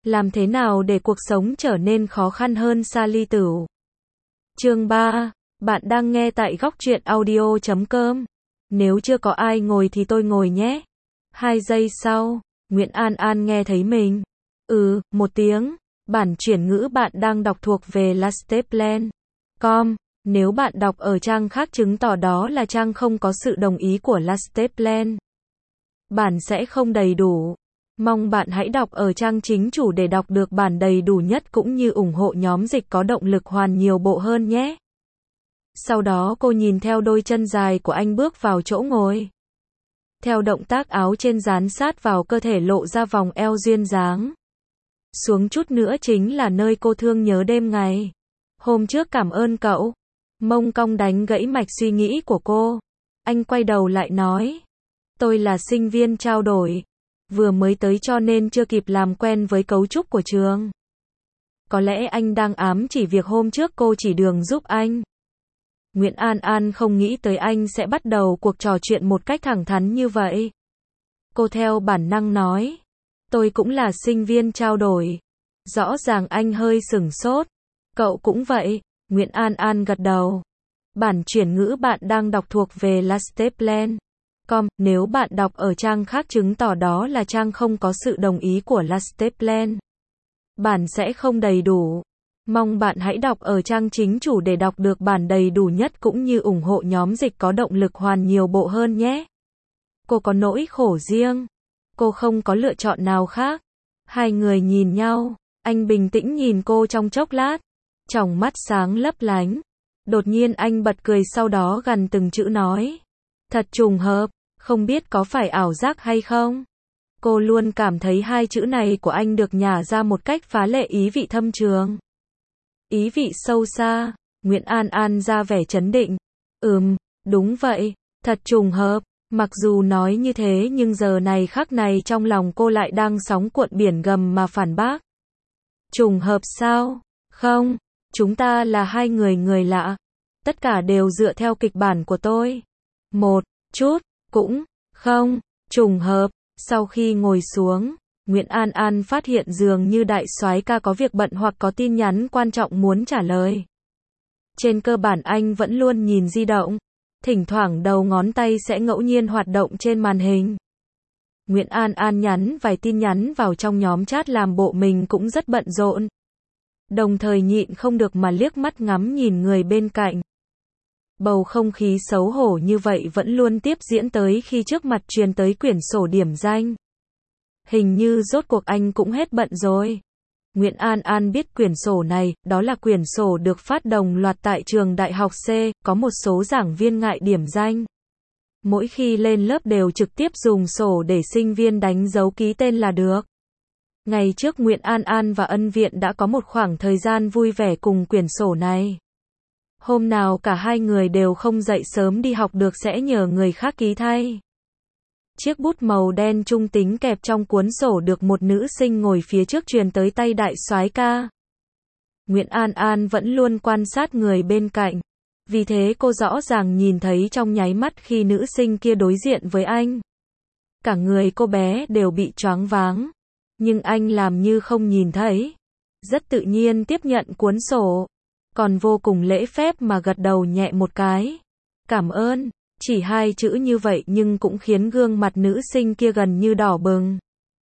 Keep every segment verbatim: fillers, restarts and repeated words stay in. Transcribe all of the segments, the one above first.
Làm thế nào để cuộc sống trở nên khó khăn hơn Sally Tửu? Chương ba. Bạn đang nghe tại góc truyện audio chấm com. Nếu chưa có ai ngồi thì tôi ngồi nhé. Hai giây sau, Nguyễn An An nghe thấy mình. Ừ, một tiếng. Bản chuyển ngữ bạn đang đọc thuộc về lasteplan chấm com. Nếu bạn đọc ở trang khác chứng tỏ đó là trang không có sự đồng ý của Lasteplan. Bản sẽ không đầy đủ. Mong bạn hãy đọc ở trang chính chủ để đọc được bản đầy đủ nhất cũng như ủng hộ nhóm dịch có động lực hoàn nhiều bộ hơn nhé. Sau đó cô nhìn theo đôi chân dài của anh bước vào chỗ ngồi. Theo động tác áo trên dán sát vào cơ thể lộ ra vòng eo duyên dáng. Xuống chút nữa chính là nơi cô thương nhớ đêm ngày. Hôm trước cảm ơn cậu. Mông cong đánh gãy mạch suy nghĩ của cô. Anh quay đầu lại nói. Tôi là sinh viên trao đổi. Vừa mới tới cho nên chưa kịp làm quen với cấu trúc của trường. Có lẽ anh đang ám chỉ việc hôm trước cô chỉ đường giúp anh. Nguyễn An An không nghĩ tới anh sẽ bắt đầu cuộc trò chuyện một cách thẳng thắn như vậy. Cô theo bản năng nói. Tôi cũng là sinh viên trao đổi. Rõ ràng anh hơi sửng sốt. Cậu cũng vậy. Nguyễn An An gật đầu. Bản chuyển ngữ bạn đang đọc thuộc về lasteplan chấm com. Nếu bạn đọc ở trang khác chứng tỏ đó là trang không có sự đồng ý của Lasteplan. Bản sẽ không đầy đủ. Mong bạn hãy đọc ở trang chính chủ để đọc được bản đầy đủ nhất cũng như ủng hộ nhóm dịch có động lực hoàn nhiều bộ hơn nhé. Cô có nỗi khổ riêng. Cô không có lựa chọn nào khác. Hai người nhìn nhau. Anh bình tĩnh nhìn cô trong chốc lát. Tròng mắt sáng lấp lánh. Đột nhiên anh bật cười sau đó gằn từng chữ nói. Thật trùng hợp, không biết có phải ảo giác hay không? Cô luôn cảm thấy hai chữ này của anh được nhả ra một cách phá lệ ý vị thâm trường. Ý vị sâu xa. Nguyễn An An ra vẻ trấn định. Ừm, đúng vậy, thật trùng hợp. Mặc dù nói như thế nhưng giờ này khắc này trong lòng cô lại đang sóng cuộn biển gầm mà phản bác. Trùng hợp sao? Không, chúng ta là hai người người lạ. Tất cả đều dựa theo kịch bản của tôi. Một chút, cũng không, trùng hợp. Sau khi ngồi xuống, Nguyễn An An phát hiện dường như đại soái ca có việc bận hoặc có tin nhắn quan trọng muốn trả lời. Trên cơ bản anh vẫn luôn nhìn di động. Thỉnh thoảng đầu ngón tay sẽ ngẫu nhiên hoạt động trên màn hình. Nguyễn An An nhắn vài tin nhắn vào trong nhóm chat làm bộ mình cũng rất bận rộn. Đồng thời nhịn không được mà liếc mắt ngắm nhìn người bên cạnh. Bầu không khí xấu hổ như vậy vẫn luôn tiếp diễn tới khi trước mặt truyền tới quyển sổ điểm danh. Hình như rốt cuộc anh cũng hết bận rồi. Nguyễn An An biết quyển sổ này, đó là quyển sổ được phát đồng loạt tại trường đại học C, có một số giảng viên ngại điểm danh. Mỗi khi lên lớp đều trực tiếp dùng sổ để sinh viên đánh dấu ký tên là được. Ngày trước Nguyễn An An và Ân Viện đã có một khoảng thời gian vui vẻ cùng quyển sổ này. Hôm nào cả hai người đều không dậy sớm đi học được sẽ nhờ người khác ký thay. Chiếc bút màu đen trung tính kẹp trong cuốn sổ được một nữ sinh ngồi phía trước truyền tới tay đại soái ca. Nguyễn An An vẫn luôn quan sát người bên cạnh. Vì thế cô rõ ràng nhìn thấy trong nháy mắt khi nữ sinh kia đối diện với anh. Cả người cô bé đều bị choáng váng. Nhưng anh làm như không nhìn thấy. Rất tự nhiên tiếp nhận cuốn sổ. Còn vô cùng lễ phép mà gật đầu nhẹ một cái. Cảm ơn. Chỉ hai chữ như vậy nhưng cũng khiến gương mặt nữ sinh kia gần như đỏ bừng.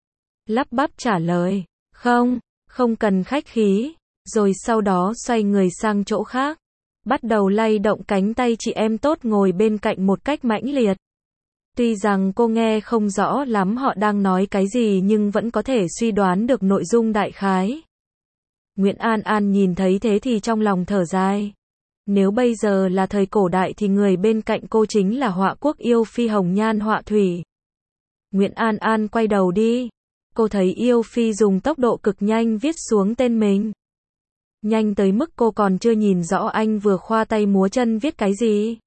Lắp bắp trả lời. Không, không cần khách khí. Rồi sau đó xoay người sang chỗ khác. Bắt đầu lay động cánh tay chị em tốt ngồi bên cạnh một cách mãnh liệt. Tuy rằng cô nghe không rõ lắm họ đang nói cái gì nhưng vẫn có thể suy đoán được nội dung đại khái. Nguyễn An An nhìn thấy thế thì trong lòng thở dài. Nếu bây giờ là thời cổ đại thì người bên cạnh cô chính là họa quốc yêu phi hồng nhan họa thủy. Nguyễn An An quay đầu đi. Cô thấy yêu phi dùng tốc độ cực nhanh viết xuống tên mình. Nhanh tới mức cô còn chưa nhìn rõ anh vừa khoa tay múa chân viết cái gì.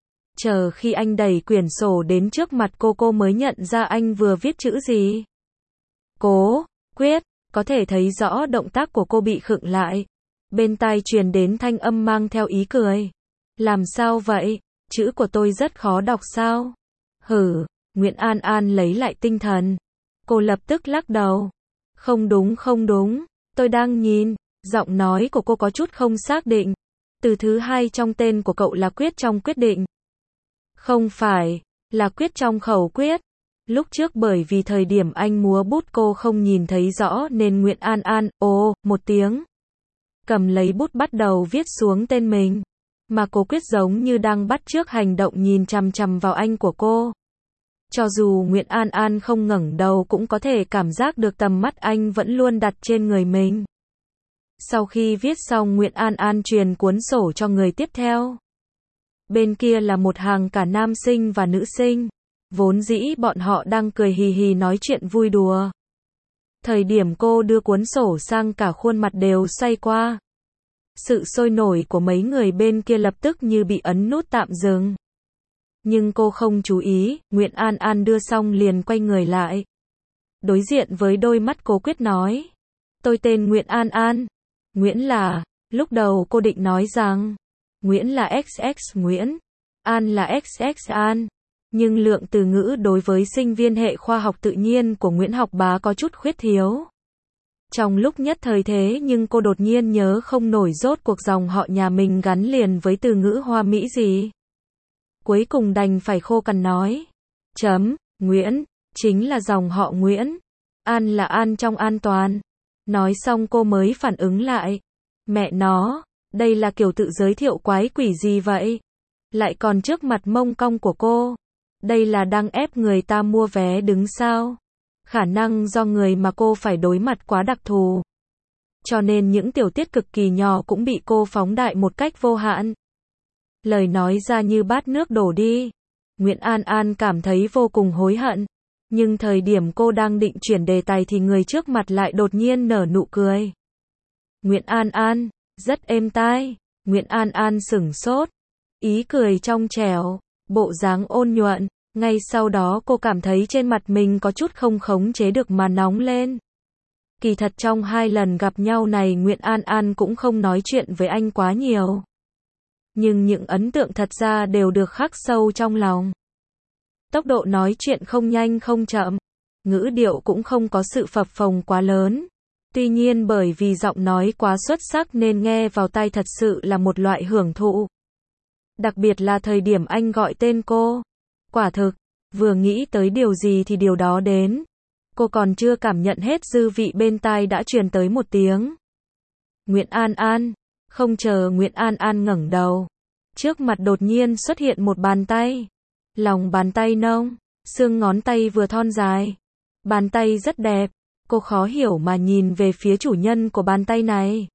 Chờ khi anh đẩy quyển sổ đến trước mặt cô cô mới nhận ra anh vừa viết chữ gì. Cố, quyết, có thể thấy rõ động tác của cô bị khựng lại. Bên tai truyền đến thanh âm mang theo ý cười. Làm sao vậy? Chữ của tôi rất khó đọc sao? Hử, Nguyễn An An lấy lại tinh thần. Cô lập tức lắc đầu. Không đúng không đúng, tôi đang nhìn. Giọng nói của cô có chút không xác định. Từ thứ hai trong tên của cậu là quyết trong quyết định. Không phải, là quyết trong khẩu quyết. Lúc trước bởi vì thời điểm anh múa bút cô không nhìn thấy rõ nên Nguyễn An An, ồ, một tiếng. Cầm lấy bút bắt đầu viết xuống tên mình. Mà Cố Quyết giống như đang bắt chước hành động nhìn chằm chằm vào anh của cô. Cho dù Nguyễn An An không ngẩng đầu cũng có thể cảm giác được tầm mắt anh vẫn luôn đặt trên người mình. Sau khi viết xong Nguyễn An An truyền cuốn sổ cho người tiếp theo. Bên kia là một hàng cả nam sinh và nữ sinh. Vốn dĩ bọn họ đang cười hì hì nói chuyện vui đùa. Thời điểm cô đưa cuốn sổ sang cả khuôn mặt đều xoay qua. Sự sôi nổi của mấy người bên kia lập tức như bị ấn nút tạm dừng. Nhưng cô không chú ý, Nguyễn An An đưa xong liền quay người lại. Đối diện với đôi mắt Cố Quyết nói. Tôi tên Nguyễn An An. Nguyễn là, lúc đầu cô định nói rằng, Nguyễn là ích ích Nguyễn, An là ích ích An. Nhưng lượng từ ngữ đối với sinh viên hệ khoa học tự nhiên của Nguyễn Học Bá có chút khuyết thiếu. Trong lúc nhất thời thế nhưng cô đột nhiên nhớ không nổi rốt cuộc dòng họ nhà mình gắn liền với từ ngữ Hoa Mỹ gì. Cuối cùng đành phải khô cằn nói. Chấm, Nguyễn, chính là dòng họ Nguyễn. An là An trong an toàn. Nói xong cô mới phản ứng lại. Mẹ nó, đây là kiểu tự giới thiệu quái quỷ gì vậy? Lại còn trước mặt mông cong của cô. Đây là đang ép người ta mua vé đứng sao? Khả năng do người mà cô phải đối mặt quá đặc thù. Cho nên những tiểu tiết cực kỳ nhỏ cũng bị cô phóng đại một cách vô hạn. Lời nói ra như bát nước đổ đi. Nguyễn An An cảm thấy vô cùng hối hận. Nhưng thời điểm cô đang định chuyển đề tài thì người trước mặt lại đột nhiên nở nụ cười. Nguyễn An An, rất êm tai. Nguyễn An An sửng sốt. Ý cười trong trẻo, bộ dáng ôn nhuận. Ngay sau đó cô cảm thấy trên mặt mình có chút không khống chế được mà nóng lên. Kỳ thật trong hai lần gặp nhau này Nguyễn An An cũng không nói chuyện với anh quá nhiều. Nhưng những ấn tượng thật ra đều được khắc sâu trong lòng. Tốc độ nói chuyện không nhanh không chậm. Ngữ điệu cũng không có sự phập phồng quá lớn. Tuy nhiên bởi vì giọng nói quá xuất sắc nên nghe vào tai thật sự là một loại hưởng thụ. Đặc biệt là thời điểm anh gọi tên cô. Quả thực, vừa nghĩ tới điều gì thì điều đó đến. Cô còn chưa cảm nhận hết dư vị bên tai đã truyền tới một tiếng. Nguyễn An An. Không chờ Nguyễn An An ngẩng đầu. Trước mặt đột nhiên xuất hiện một bàn tay. Lòng bàn tay nông, xương ngón tay vừa thon dài. Bàn tay rất đẹp. Cô khó hiểu mà nhìn về phía chủ nhân của bàn tay này.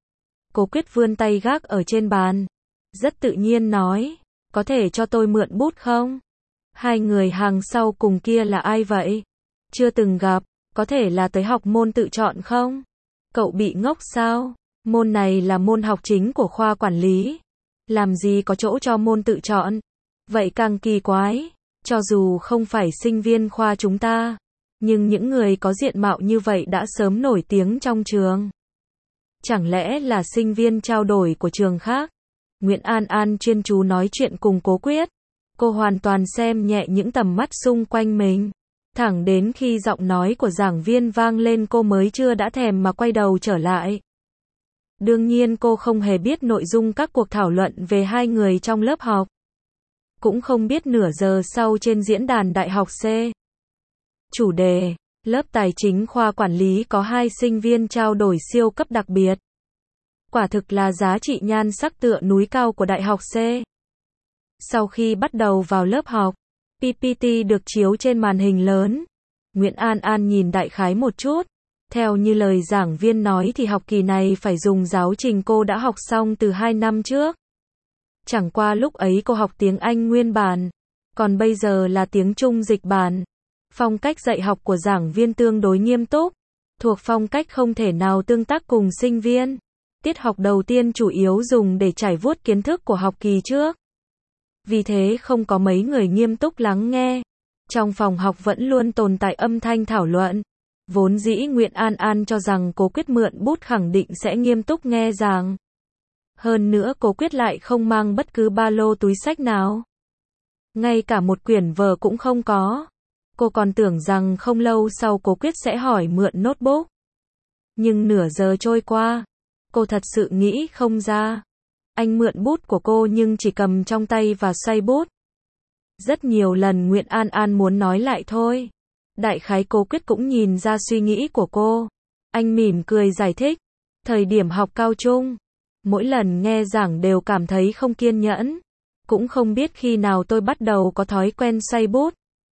Cố Quyết vươn tay gác ở trên bàn. Rất tự nhiên nói. Có thể cho tôi mượn bút không? Hai người hàng sau cùng kia là ai vậy? Chưa từng gặp, có thể là tới học môn tự chọn không? Cậu bị ngốc sao? Môn này là môn học chính của khoa quản lý. Làm gì có chỗ cho môn tự chọn? Vậy càng kỳ quái. Cho dù không phải sinh viên khoa chúng ta, nhưng những người có diện mạo như vậy đã sớm nổi tiếng trong trường. Chẳng lẽ là sinh viên trao đổi của trường khác? Nguyễn An An chuyên chú nói chuyện cùng Cố Quyết. Cô hoàn toàn xem nhẹ những tầm mắt xung quanh mình. Thẳng đến khi giọng nói của giảng viên vang lên cô mới chưa đã thèm mà quay đầu trở lại. Đương nhiên cô không hề biết nội dung các cuộc thảo luận về hai người trong lớp học. Cũng không biết nửa giờ sau trên diễn đàn Đại học C. Chủ đề, lớp tài chính khoa quản lý có hai sinh viên trao đổi siêu cấp đặc biệt. Quả thực là giá trị nhan sắc tựa núi cao của Đại học C. Sau khi bắt đầu vào lớp học, pê pê tê được chiếu trên màn hình lớn. Nguyễn An An nhìn đại khái một chút. Theo như lời giảng viên nói thì học kỳ này phải dùng giáo trình cô đã học xong từ hai năm trước. Chẳng qua lúc ấy cô học tiếng Anh nguyên bản, còn bây giờ là tiếng Trung dịch bản. Phong cách dạy học của giảng viên tương đối nghiêm túc, thuộc phong cách không thể nào tương tác cùng sinh viên. Tiết học đầu tiên chủ yếu dùng để trải vuốt kiến thức của học kỳ trước. Vì thế không có mấy người nghiêm túc lắng nghe. Trong phòng học vẫn luôn tồn tại âm thanh thảo luận. Vốn dĩ Nguyễn An An cho rằng Cố Quyết mượn bút khẳng định sẽ nghiêm túc nghe giảng. Hơn nữa Cố Quyết lại không mang bất cứ ba lô túi xách nào. Ngay cả một quyển vở cũng không có. Cô còn tưởng rằng không lâu sau Cố Quyết sẽ hỏi mượn notebook. Nhưng nửa giờ trôi qua, cô thật sự nghĩ không ra. Anh mượn bút của cô nhưng chỉ cầm trong tay và xoay bút. Rất nhiều lần Nguyễn An An muốn nói lại thôi. Đại khái Cố Quyết cũng nhìn ra suy nghĩ của cô. Anh mỉm cười giải thích. Thời điểm học cao trung, mỗi lần nghe giảng đều cảm thấy không kiên nhẫn. Cũng không biết khi nào tôi bắt đầu có thói quen xoay bút.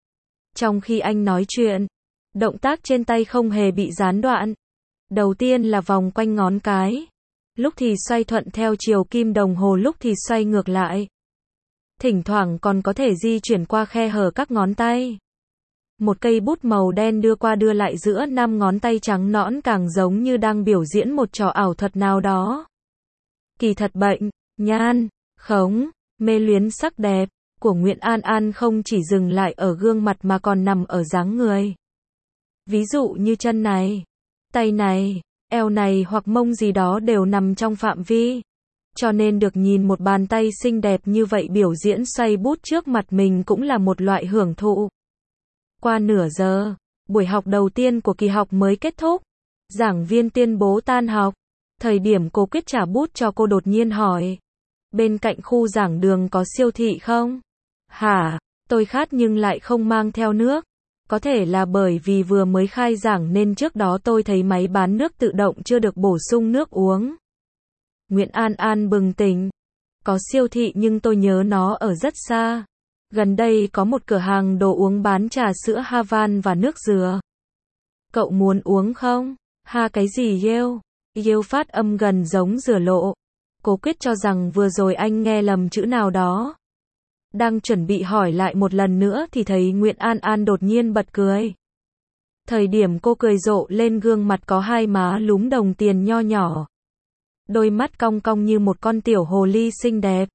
Trong khi anh nói chuyện, động tác trên tay không hề bị gián đoạn. Đầu tiên là vòng quanh ngón cái. Lúc thì xoay thuận theo chiều kim đồng hồ, lúc thì xoay ngược lại. Thỉnh thoảng còn có thể di chuyển qua khe hở các ngón tay. Một cây bút màu đen đưa qua đưa lại giữa năm ngón tay trắng nõn càng giống như đang biểu diễn một trò ảo thuật nào đó. Kỳ thật bệnh, nhan, khống, mê luyến sắc đẹp của Nguyễn An An không chỉ dừng lại ở gương mặt mà còn nằm ở dáng người. Ví dụ như chân này, tay này, eo này hoặc mông gì đó đều nằm trong phạm vi. Cho nên được nhìn một bàn tay xinh đẹp như vậy biểu diễn xoay bút trước mặt mình cũng là một loại hưởng thụ. Qua nửa giờ, buổi học đầu tiên của kỳ học mới kết thúc. Giảng viên tuyên bố tan học. Thời điểm Cố Quyết trả bút cho cô đột nhiên hỏi. Bên cạnh khu giảng đường có siêu thị không? Hả? Tôi khát nhưng lại không mang theo nước. Có thể là bởi vì vừa mới khai giảng nên trước đó tôi thấy máy bán nước tự động chưa được bổ sung nước uống. Nguyễn An An bừng tỉnh. Có siêu thị nhưng tôi nhớ nó ở rất xa. Gần đây có một cửa hàng đồ uống bán trà sữa Havan và nước dừa. Cậu muốn uống không? Ha cái gì Yêu? Yêu phát âm gần giống dừa lộ. Cố Quyết cho rằng vừa rồi anh nghe lầm chữ nào đó. Đang chuẩn bị hỏi lại một lần nữa thì thấy Nguyễn An An đột nhiên bật cười. Thời điểm cô cười rộ lên gương mặt có hai má lúm đồng tiền nho nhỏ. Đôi mắt cong cong như một con tiểu hồ ly xinh đẹp.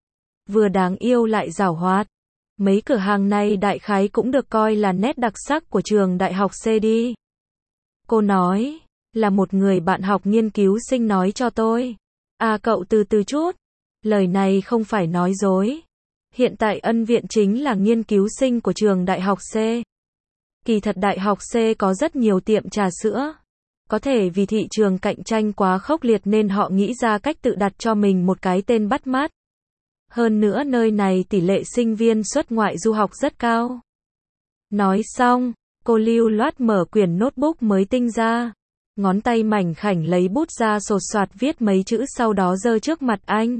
Vừa đáng yêu lại giảo hoạt. Mấy cửa hàng này đại khái cũng được coi là nét đặc sắc của trường đại học C đi. Cô nói, là một người bạn học nghiên cứu sinh nói cho tôi. À cậu từ từ chút. Lời này không phải nói dối. Hiện tại ân viện chính là nghiên cứu sinh của trường đại học C. Kỳ thật đại học C có rất nhiều tiệm trà sữa. Có thể vì thị trường cạnh tranh quá khốc liệt nên họ nghĩ ra cách tự đặt cho mình một cái tên bắt mắt. Hơn nữa nơi này tỷ lệ sinh viên xuất ngoại du học rất cao. Nói xong, cô lưu loát mở quyển notebook mới tinh ra. Ngón tay mảnh khảnh lấy bút ra sột soạt viết mấy chữ sau đó giơ trước mặt anh.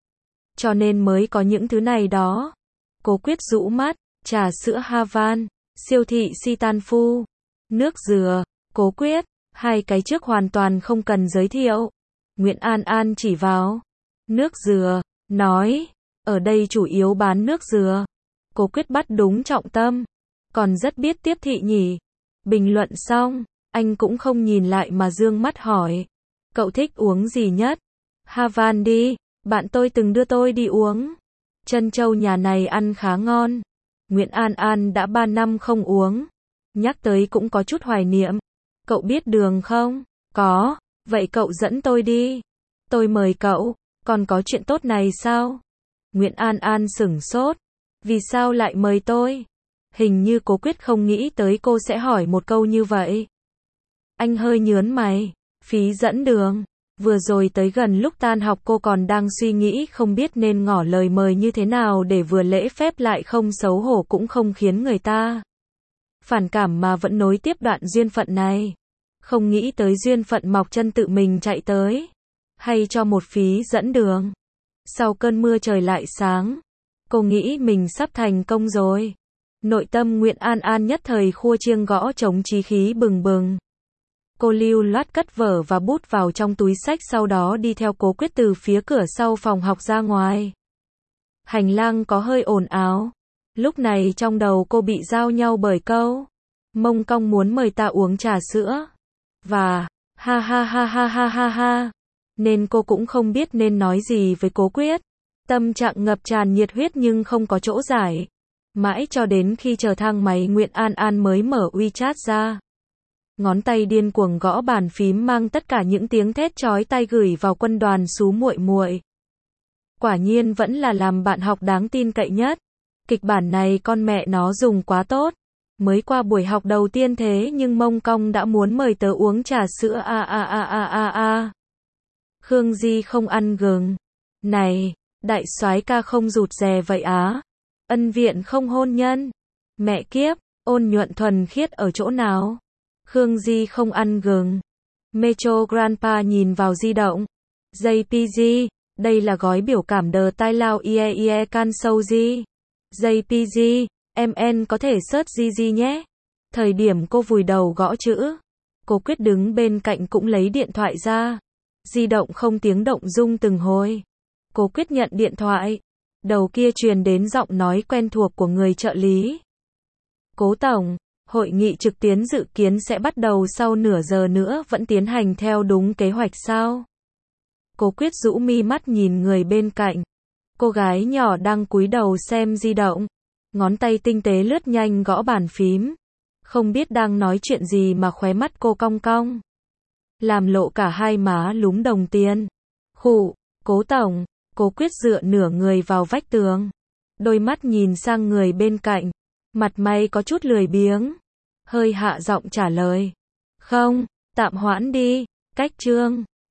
Cho nên mới có những thứ này đó. Cố Quyết rũ mắt, trà sữa Havan, siêu thị Sitanfu, nước dừa, Cố Quyết, hai cái trước hoàn toàn không cần giới thiệu. Nguyễn An An chỉ vào nước dừa, nói, ở đây chủ yếu bán nước dừa. Cố Quyết bắt đúng trọng tâm, còn rất biết tiếp thị nhỉ. Bình luận xong, anh cũng không nhìn lại mà dương mắt hỏi, cậu thích uống gì nhất? Havan đi, bạn tôi từng đưa tôi đi uống. Trân châu nhà này ăn khá ngon. Nguyễn An An đã ba năm không uống. Nhắc tới cũng có chút hoài niệm. Cậu biết đường không? Có, vậy cậu dẫn tôi đi. Tôi mời cậu, còn có chuyện tốt này sao? Nguyễn An An sửng sốt. Vì sao lại mời tôi? Hình như Cố Quyết không nghĩ tới cô sẽ hỏi một câu như vậy. Anh hơi nhớn mày. Phí dẫn đường. Vừa rồi tới gần lúc tan học cô còn đang suy nghĩ không biết nên ngỏ lời mời như thế nào để vừa lễ phép lại không xấu hổ cũng không khiến người ta phản cảm mà vẫn nối tiếp đoạn duyên phận này. Không nghĩ tới duyên phận mọc chân tự mình chạy tới. Hay cho một phí dẫn đường. Sau cơn mưa trời lại sáng. Cô nghĩ mình sắp thành công rồi. Nội tâm Nguyễn An An nhất thời khua chiêng gõ trống chí khí bừng bừng. Cô lưu loát cất vở và bút vào trong túi xách sau đó đi theo Cố Quyết từ phía cửa sau phòng học ra ngoài. Hành lang có hơi ồn ào. Lúc này trong đầu cô bị giao nhau bởi câu mông cong muốn mời ta uống trà sữa. Và ha ha ha ha ha ha ha. Nên cô cũng không biết nên nói gì với Cố Quyết. Tâm trạng ngập tràn nhiệt huyết nhưng không có chỗ giải. Mãi cho đến khi chờ thang máy Nguyễn An An mới mở WeChat ra. Ngón tay điên cuồng gõ bàn phím mang tất cả những tiếng thét chói tai gửi vào quân đoàn xú muội muội. Quả nhiên vẫn là làm bạn học đáng tin cậy nhất. Kịch bản này con mẹ nó dùng quá tốt. Mới qua buổi học đầu tiên thế nhưng mông cong đã muốn mời tớ uống trà sữa a a a a a a. Khương Di không ăn gừng. Này, đại soái ca không rụt rè vậy á. Ân viện không hôn nhân. Mẹ kiếp, ôn nhuận thuần khiết ở chỗ nào? Khương Di không ăn gừng. Metro Grandpa nhìn vào di động. gi pê giê, đây là gói biểu cảm đờ tai lao ie ie can sâu di. gi pê giê, em en có thể search gi gi nhé. Thời điểm cô vùi đầu gõ chữ, cô Quyết đứng bên cạnh cũng lấy điện thoại ra. Di động không tiếng động rung từng hồi. Cô Quyết nhận điện thoại. Đầu kia truyền đến giọng nói quen thuộc của người trợ lý. Cố Tổng, hội nghị trực tuyến dự kiến sẽ bắt đầu sau nửa giờ nữa, vẫn tiến hành theo đúng kế hoạch sao? Cô Quyết rũ mi mắt nhìn người bên cạnh. Cô gái nhỏ đang cúi đầu xem di động. Ngón tay tinh tế lướt nhanh gõ bàn phím. Không biết đang nói chuyện gì mà khóe mắt cô cong cong. Làm lộ cả hai má lúm đồng tiền. Khụ, Cố Tổng, Cố Quyết dựa nửa người vào vách tường. Đôi mắt nhìn sang người bên cạnh. Mặt mày có chút lười biếng. Hơi hạ giọng trả lời. Không, tạm hoãn đi, cách chương.